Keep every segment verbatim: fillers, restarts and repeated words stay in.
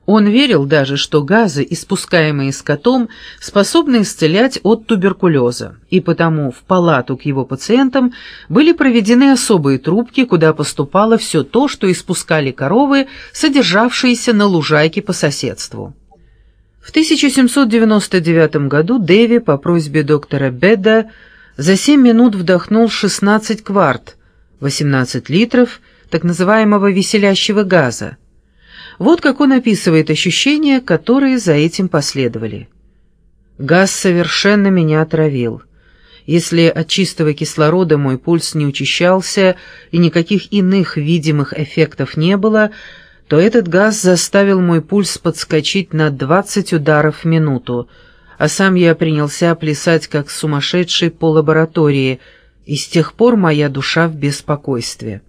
Он верил даже, что газы, испускаемые скотом, способны исцелять от туберкулеза, и потому в палату к его пациентам были проведены особые трубки, куда поступало все то, что испускали коровы, содержавшиеся на лужайке по соседству. В тысяча семьсот девяносто девятом году Дэви по просьбе доктора Бедда за семь минут вдохнул шестнадцать кварт, восемнадцать литров так называемого веселящего газа. Вот как он описывает ощущения, которые за этим последовали. «Газ совершенно меня отравил. Если от чистого кислорода мой пульс не учащался и никаких иных видимых эффектов не было, то этот газ заставил мой пульс подскочить на двадцать ударов в минуту, а сам я принялся плясать как сумасшедший по лаборатории, и с тех пор моя душа в беспокойстве».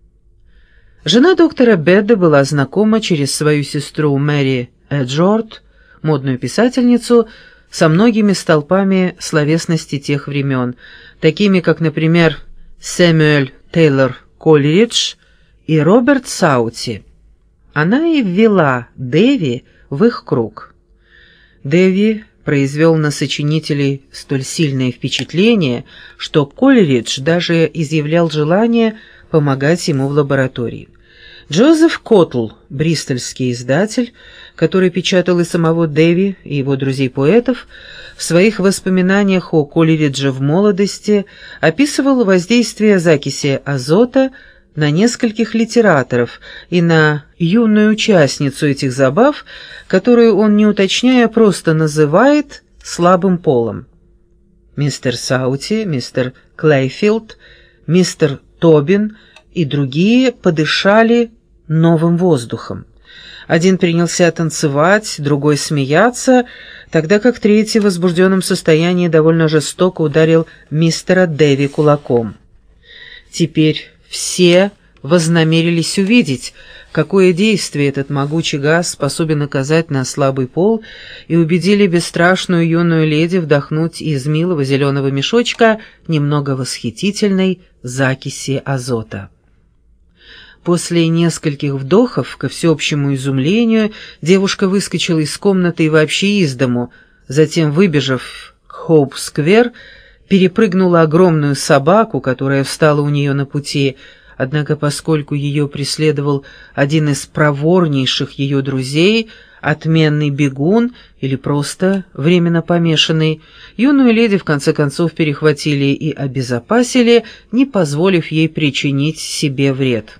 Жена доктора Бедда была знакома через свою сестру Мэри Эджорд, модную писательницу, со многими столпами словесности тех времен, такими как, например, Сэмюэль Тейлор Колеридж и Роберт Саути. Она и ввела Дэви в их круг. Дэви произвел на сочинителей столь сильное впечатление, что Колеридж даже изъявлял желание помогать ему в лаборатории. Джозеф Коттл, бристольский издатель, который печатал и самого Дэви, и его друзей-поэтов, в своих воспоминаниях о Колеридже в молодости описывал воздействие закиси азота на нескольких литераторов и на юную участницу этих забав, которую он, не уточняя, просто называет слабым полом. Мистер Саути, мистер Клейфилд, мистер Тобин и другие подышали новым воздухом. Один принялся танцевать, другой смеяться, тогда как третий в возбужденном состоянии довольно жестоко ударил мистера Дэви кулаком. Теперь все вознамерились увидеть, какое действие этот могучий газ способен оказать на слабый пол, и убедили бесстрашную юную леди вдохнуть из милого зеленого мешочка немного восхитительной закиси азота. После нескольких вдохов, ко всеобщему изумлению, девушка выскочила из комнаты и вообще из дому, затем, выбежав к Хоуп-сквер, перепрыгнула огромную собаку, которая встала у нее на пути, однако поскольку ее преследовал один из проворнейших ее друзей, отменный бегун или просто временно помешанный, юную леди в конце концов перехватили и обезопасили, не позволив ей причинить себе вред.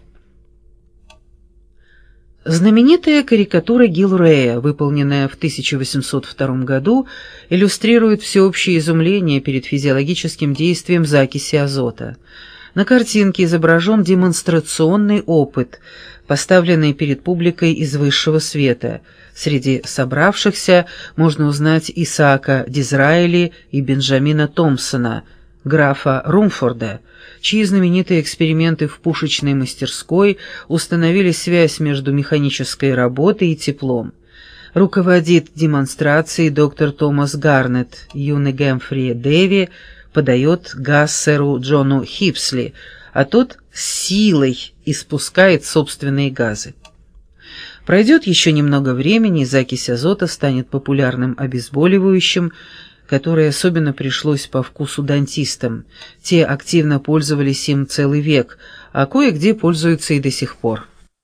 Знаменитая карикатура Гилрея, выполненная в тысяча восемьсот втором году, иллюстрирует всеобщее изумление перед физиологическим действием закиси азота. На картинке изображен демонстрационный опыт, поставленный перед публикой из высшего света. Среди собравшихся можно узнать Исаака Дизраэли и Бенджамина Томпсона, графа Румфорда, чьи знаменитые эксперименты в пушечной мастерской установили связь между механической работой и теплом. Руководит демонстрацией доктор Томас Гарнет, юный Гэмфри Дэви подает газ сэру Джону Хипсли, а тот силой испускает собственные газы. Пройдет еще немного времени, и закись азота станет популярным обезболивающим, которое особенно пришлось по вкусу дантистам. Те активно пользовались им целый век, а кое-где пользуются и до сих пор.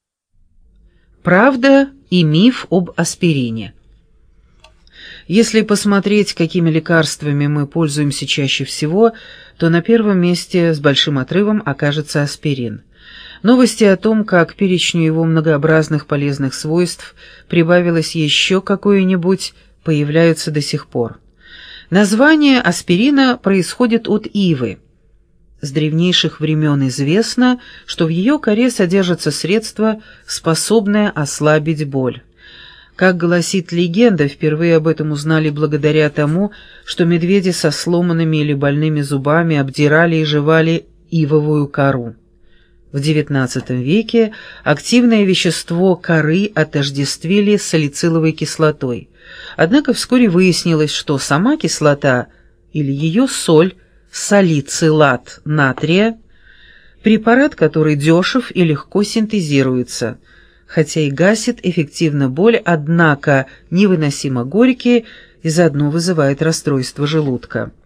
Правда и миф об аспирине. Если посмотреть, какими лекарствами мы пользуемся чаще всего, то на первом месте с большим отрывом окажется аспирин. Новости о том, как к перечню его многообразных полезных свойств прибавилось еще какое-нибудь, появляются до сих пор. Название аспирина происходит от ивы. С древнейших времен известно, что в ее коре содержится средство, способное ослабить боль. Как гласит легенда, впервые об этом узнали благодаря тому, что медведи со сломанными или больными зубами обдирали и жевали ивовую кору. В девятнадцатом веке активное вещество коры отождествили с салициловой кислотой. Однако вскоре выяснилось, что сама кислота или ее соль, салицилат натрия, препарат, который дешев и легко синтезируется. хотя и гасит эффективно боль, однако невыносимо горький и заодно вызывает расстройство желудка.